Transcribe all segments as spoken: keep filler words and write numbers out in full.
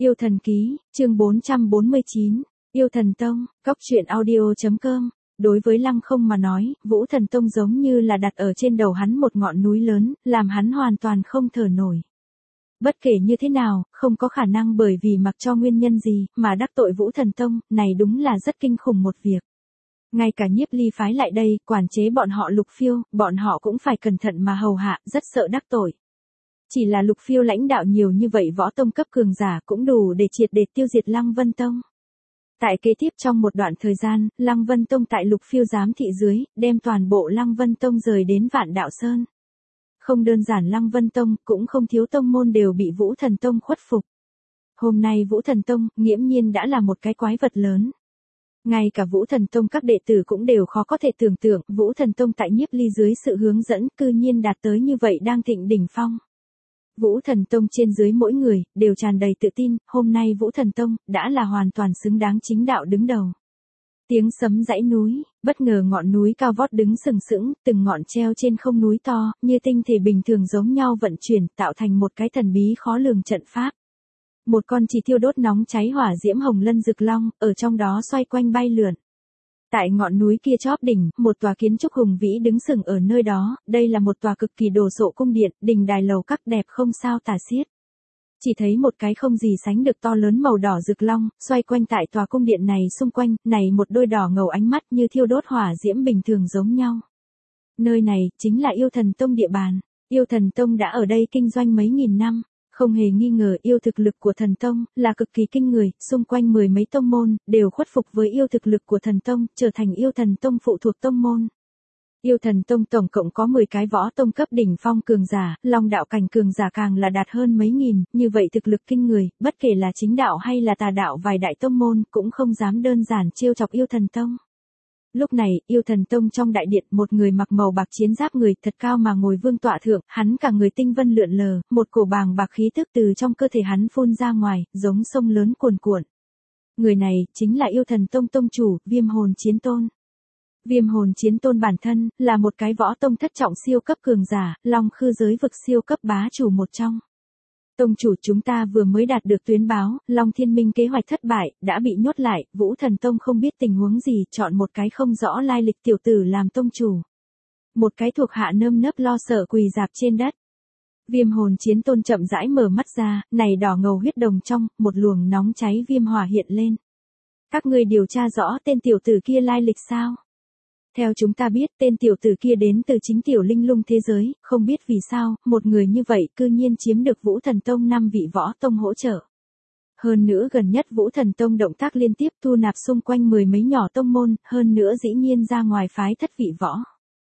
Yêu thần ký, chương bốn trăm bốn mươi chín, Yêu thần tông, cóc truyện audio chấm com. Đối với Lăng Không mà nói, Vũ Thần Tông giống như là đặt ở trên đầu hắn một ngọn núi lớn, làm hắn hoàn toàn không thở nổi. Bất kể như thế nào, không có khả năng bởi vì mặc cho nguyên nhân gì, mà đắc tội Vũ Thần Tông, này đúng là rất kinh khủng một việc. Ngay cả Nhiếp Ly phái lại đây, quản chế bọn họ Lục Phiêu, bọn họ cũng phải cẩn thận mà hầu hạ, rất sợ đắc tội. Chỉ là Lục Phiêu lãnh đạo nhiều như vậy võ tông cấp cường giả cũng đủ để triệt để tiêu diệt Lăng Vân Tông. Tại kế tiếp trong một đoạn thời gian, Lăng Vân Tông tại Lục Phiêu giám thị dưới, đem toàn bộ Lăng Vân Tông rời đến Vạn Đạo Sơn. Không đơn giản Lăng Vân Tông, cũng không thiếu tông môn đều bị Vũ Thần Tông khuất phục. Hôm nay Vũ Thần Tông, nghiễm nhiên đã là một cái quái vật lớn. Ngay cả Vũ Thần Tông các đệ tử cũng đều khó có thể tưởng tượng, Vũ Thần Tông tại Nhiếp Ly dưới sự hướng dẫn, cư nhiên đạt tới như vậy đang thịnh đỉnh phong. Vũ Thần Tông trên dưới mỗi người, đều tràn đầy tự tin, hôm nay Vũ Thần Tông, đã là hoàn toàn xứng đáng chính đạo đứng đầu. Tiếng sấm dãy núi, bất ngờ ngọn núi cao vót đứng sừng sững, từng ngọn treo trên không núi to, như tinh thể bình thường giống nhau vận chuyển, tạo thành một cái thần bí khó lường trận pháp. Một con chỉ thiêu đốt nóng cháy hỏa diễm hồng lân rực long, ở trong đó xoay quanh bay lượn. Tại ngọn núi kia chóp đỉnh, một tòa kiến trúc hùng vĩ đứng sừng ở nơi đó, đây là một tòa cực kỳ đồ sộ cung điện, đình đài lầu các đẹp không sao tả xiết. Chỉ thấy một cái không gì sánh được to lớn màu đỏ rực long, xoay quanh tại tòa cung điện này xung quanh, này một đôi đỏ ngầu ánh mắt như thiêu đốt hỏa diễm bình thường giống nhau. Nơi này, chính là Yêu Thần Tông địa bàn. Yêu Thần Tông đã ở đây kinh doanh mấy nghìn năm. Không hề nghi ngờ yêu thực lực của thần tông, là cực kỳ kinh người, xung quanh mười mấy tông môn, đều khuất phục với yêu thực lực của thần tông, trở thành yêu thần tông phụ thuộc tông môn. Yêu thần tông tổng cộng có mười cái võ tông cấp đỉnh phong cường giả, long đạo cảnh cường giả càng là đạt hơn mấy nghìn, như vậy thực lực kinh người, bất kể là chính đạo hay là tà đạo vài đại tông môn, cũng không dám đơn giản trêu chọc yêu thần tông. Lúc này, Yêu Thần Tông trong đại điện, một người mặc màu bạc chiến giáp người thật cao mà ngồi vương tọa thượng, hắn cả người tinh vân lượn lờ, một cổ bàng bạc khí tức từ trong cơ thể hắn phun ra ngoài, giống sông lớn cuồn cuộn. Người này, chính là Yêu Thần Tông tông chủ, Viêm Hồn Chiến Tôn. Viêm Hồn Chiến Tôn bản thân, là một cái võ tông thất trọng siêu cấp cường giả, long khư giới vực siêu cấp bá chủ một trong. Tông chủ chúng ta vừa mới đạt được tuyến báo, Long Thiên Minh kế hoạch thất bại, đã bị nhốt lại, Vũ Thần Tông không biết tình huống gì, chọn một cái không rõ lai lịch tiểu tử làm tông chủ. Một cái thuộc hạ nơm nớp lo sợ quỳ dạp trên đất. Viêm Hồn Chiến Tôn chậm rãi mở mắt ra, này đỏ ngầu huyết đồng trong, một luồng nóng cháy viêm hỏa hiện lên. Các ngươi điều tra rõ tên tiểu tử kia lai lịch sao? Theo chúng ta biết, tên tiểu tử kia đến từ chính tiểu linh lung thế giới, không biết vì sao, một người như vậy cư nhiên chiếm được Vũ Thần Tông năm vị võ tông hỗ trợ. Hơn nữa gần nhất Vũ Thần Tông động tác liên tiếp thu nạp xung quanh mười mấy nhỏ tông môn, hơn nữa dĩ nhiên ra ngoài phái thất vị võ.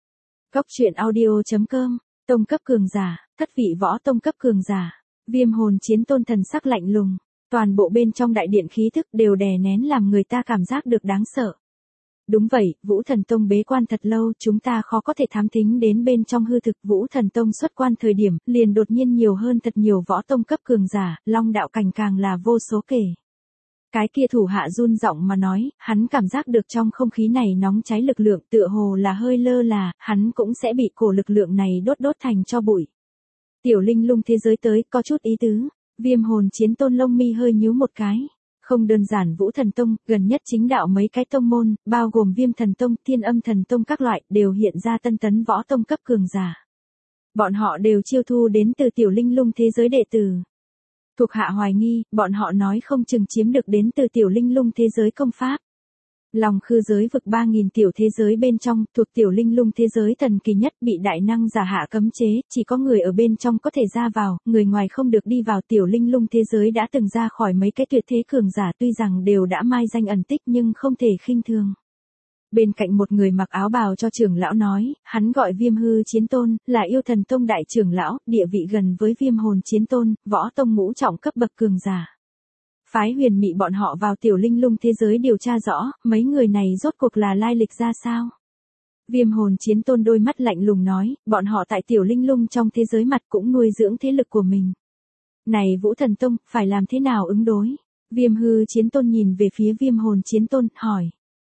Cóc truyện audio chấm com, tông cấp cường giả, thất vị võ tông cấp cường giả, Viêm Hồn Chiến Tôn thần sắc lạnh lùng, toàn bộ bên trong đại điện khí thức đều đè nén làm người ta cảm giác được đáng sợ. Đúng vậy, Vũ Thần Tông bế quan thật lâu, chúng ta khó có thể thám thính đến bên trong hư thực. Vũ Thần Tông xuất quan thời điểm, liền đột nhiên nhiều hơn thật nhiều võ tông cấp cường giả, long đạo cảnh càng là vô số kể. Cái kia thủ hạ run giọng mà nói, hắn cảm giác được trong không khí này nóng cháy lực lượng, tựa hồ là hơi lơ là, hắn cũng sẽ bị cổ lực lượng này đốt đốt thành cho bụi. Tiểu linh lung thế giới tới, có chút ý tứ. Viêm Hồn Chiến Tôn lông mi hơi nhíu một cái. Không đơn giản Vũ Thần Tông, gần nhất chính đạo mấy cái tông môn, bao gồm Viêm Thần Tông, Thiên Âm Thần Tông các loại, đều hiện ra tân tấn võ tông cấp cường giả. Bọn họ đều chiêu thu đến từ tiểu linh lung thế giới đệ tử. Thuộc hạ hoài nghi, bọn họ nói không chừng chiếm được đến từ tiểu linh lung thế giới công pháp. Lòng khư giới vực ba nghìn tiểu thế giới bên trong, thuộc tiểu linh lung thế giới thần kỳ nhất bị đại năng giả hạ cấm chế, chỉ có người ở bên trong có thể ra vào, người ngoài không được đi vào. Tiểu linh lung thế giới đã từng ra khỏi mấy cái tuyệt thế cường giả tuy rằng đều đã mai danh ẩn tích nhưng không thể khinh thường. Bên cạnh một người mặc áo bào cho trưởng lão nói, hắn gọi Viêm Hư Chiến Tôn, là Yêu Thần Tông đại trưởng lão, địa vị gần với Viêm Hồn Chiến Tôn, võ tông ngũ trọng cấp bậc cường giả. Phái Huyền Mị bọn họ vào tiểu linh lung thế giới điều tra rõ, mấy người này rốt cuộc là lai lịch ra sao? Viêm Hồn Chiến Tôn đôi mắt lạnh lùng nói, bọn họ tại tiểu linh lung trong thế giới mặt cũng nuôi dưỡng thế lực của mình. Này Vũ Thần Tông, phải làm thế nào ứng đối? Viêm Hư Chiến Tôn nhìn về phía Viêm Hồn Chiến Tôn, hỏi.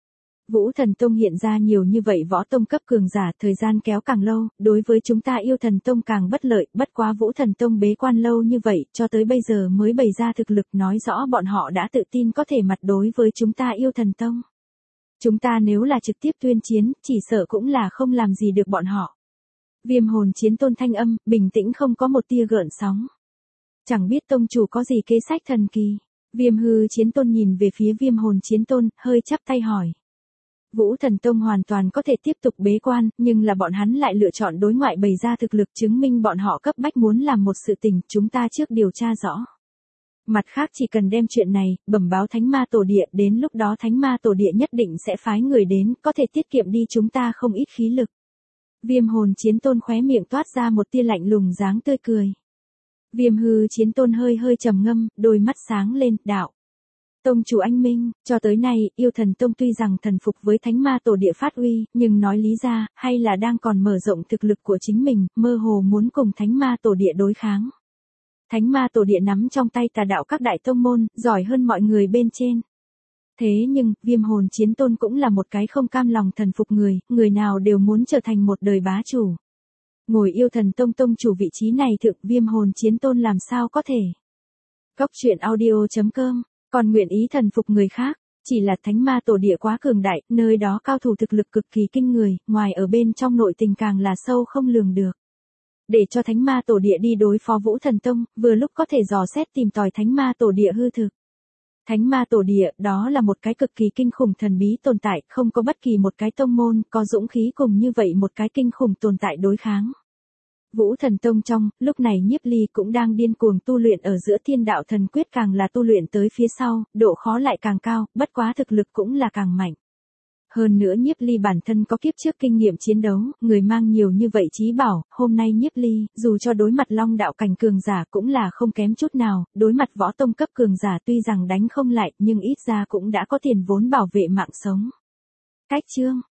Vũ Thần Tông hiện ra nhiều như vậy võ tông cấp cường giả, thời gian kéo càng lâu, đối với chúng ta Yêu Thần Tông càng bất lợi, bất quá Vũ Thần Tông bế quan lâu như vậy, cho tới bây giờ mới bày ra thực lực, nói rõ bọn họ đã tự tin có thể mặt đối với chúng ta Yêu Thần Tông. Chúng ta nếu là trực tiếp tuyên chiến, chỉ sợ cũng là không làm gì được bọn họ. Viêm hồn chiến tôn thanh âm, bình tĩnh không có một tia gợn sóng. Chẳng biết tông chủ có gì kế sách thần kỳ. Viêm hư chiến tôn nhìn về phía viêm hồn chiến tôn, hơi chắp tay hỏi. Vũ Thần Tông hoàn toàn có thể tiếp tục bế quan, nhưng là bọn hắn lại lựa chọn đối ngoại bày ra thực lực chứng minh bọn họ cấp bách muốn làm một sự tình, chúng ta trước điều tra rõ. Mặt khác chỉ cần đem chuyện này, bẩm báo Thánh Ma Tổ Địa, đến lúc đó Thánh Ma Tổ Địa nhất định sẽ phái người đến, có thể tiết kiệm đi chúng ta không ít khí lực. Viêm hồn chiến tôn khóe miệng toát ra một tia lạnh lùng dáng tươi cười. Viêm hư chiến tôn hơi hơi trầm ngâm, đôi mắt sáng lên, đạo. Tông chủ anh minh, cho tới nay, Yêu Thần Tông tuy rằng thần phục với Thánh Ma Tổ Địa phát uy, nhưng nói lý ra, hay là đang còn mở rộng thực lực của chính mình, mơ hồ muốn cùng Thánh Ma Tổ Địa đối kháng. Thánh Ma Tổ Địa nắm trong tay tà đạo các đại tông môn, giỏi hơn mọi người bên trên. Thế nhưng, viêm hồn chiến tôn cũng là một cái không cam lòng thần phục người, người nào đều muốn trở thành một đời bá chủ. Ngồi Yêu Thần Tông tông chủ vị trí này thực viêm hồn chiến tôn làm sao có thể. Cốc truyện audio chấm com, còn nguyện ý thần phục người khác, chỉ là Thánh Ma Tổ Địa quá cường đại, nơi đó cao thủ thực lực cực kỳ kinh người, ngoài ở bên trong nội tình càng là sâu không lường được. Để cho Thánh Ma Tổ Địa đi đối phó Vũ Thần Tông, vừa lúc có thể dò xét tìm tòi Thánh Ma Tổ Địa hư thực. Thánh Ma Tổ Địa, đó là một cái cực kỳ kinh khủng thần bí tồn tại, không có bất kỳ một cái tông môn, có dũng khí cùng như vậy một cái kinh khủng tồn tại đối kháng. Vũ Thần Tông trong, lúc này Nhiếp Ly cũng đang điên cuồng tu luyện ở giữa Thiên Đạo Thần Quyết, càng là tu luyện tới phía sau, độ khó lại càng cao, bất quá thực lực cũng là càng mạnh. Hơn nữa Nhiếp Ly bản thân có kiếp trước kinh nghiệm chiến đấu, người mang nhiều như vậy chí bảo, hôm nay Nhiếp Ly, dù cho đối mặt Long đạo cảnh cường giả cũng là không kém chút nào, đối mặt võ tông cấp cường giả tuy rằng đánh không lại, nhưng ít ra cũng đã có tiền vốn bảo vệ mạng sống. Cách chương